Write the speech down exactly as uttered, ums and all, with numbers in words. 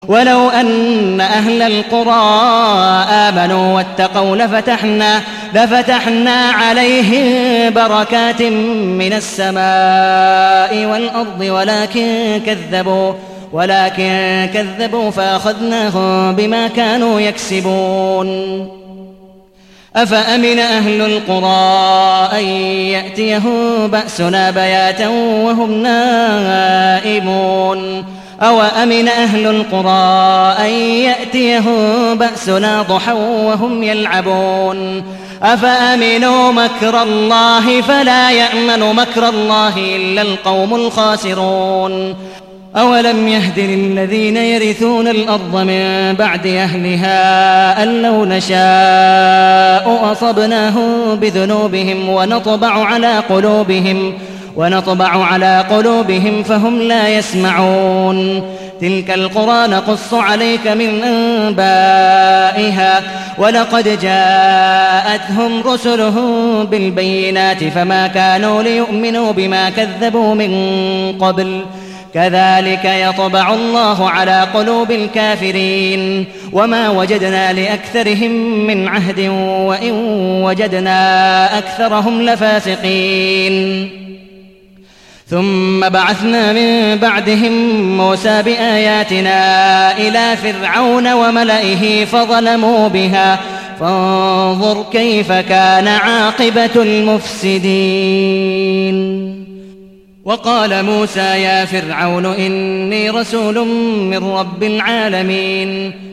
ولو أن أهل القرى آمنوا واتقوا لفتحنا, لفتحنا عليهم بركات من السماء والأرض ولكن كذبوا, ولكن كذبوا فأخذناهم بما كانوا يكسبون. أفأمن أهل القرى أن يأتيهم بأسنا بياتا وهم نائمون أو أمن أهل القرى أن يأتيهم بأسنا ضحى وهم يلعبون أفأمنوا مكر الله فلا يأمن مكر الله إلا القوم الخاسرون. أولم يهد للذين يرثون الأرض من بعد أهلها أن لو نشاء أصبناهم بذنوبهم ونطبع على قلوبهم ونطبع على قلوبهم فهم لا يسمعون. تلك القرى نقص عليك من أنبائها ولقد جاءتهم رسلهم بالبينات فما كانوا ليؤمنوا بما كذبوا من قبل كذلك يطبع الله على قلوب الكافرين. وما وجدنا لأكثرهم من عهد وإن وجدنا أكثرهم لفاسقين. ثم بعثنا من بعدهم موسى بآياتنا إلى فرعون وملئه فظلموا بها فانظر كيف كان عاقبة المفسدين. وقال موسى يا فرعون إني رسول من رب العالمين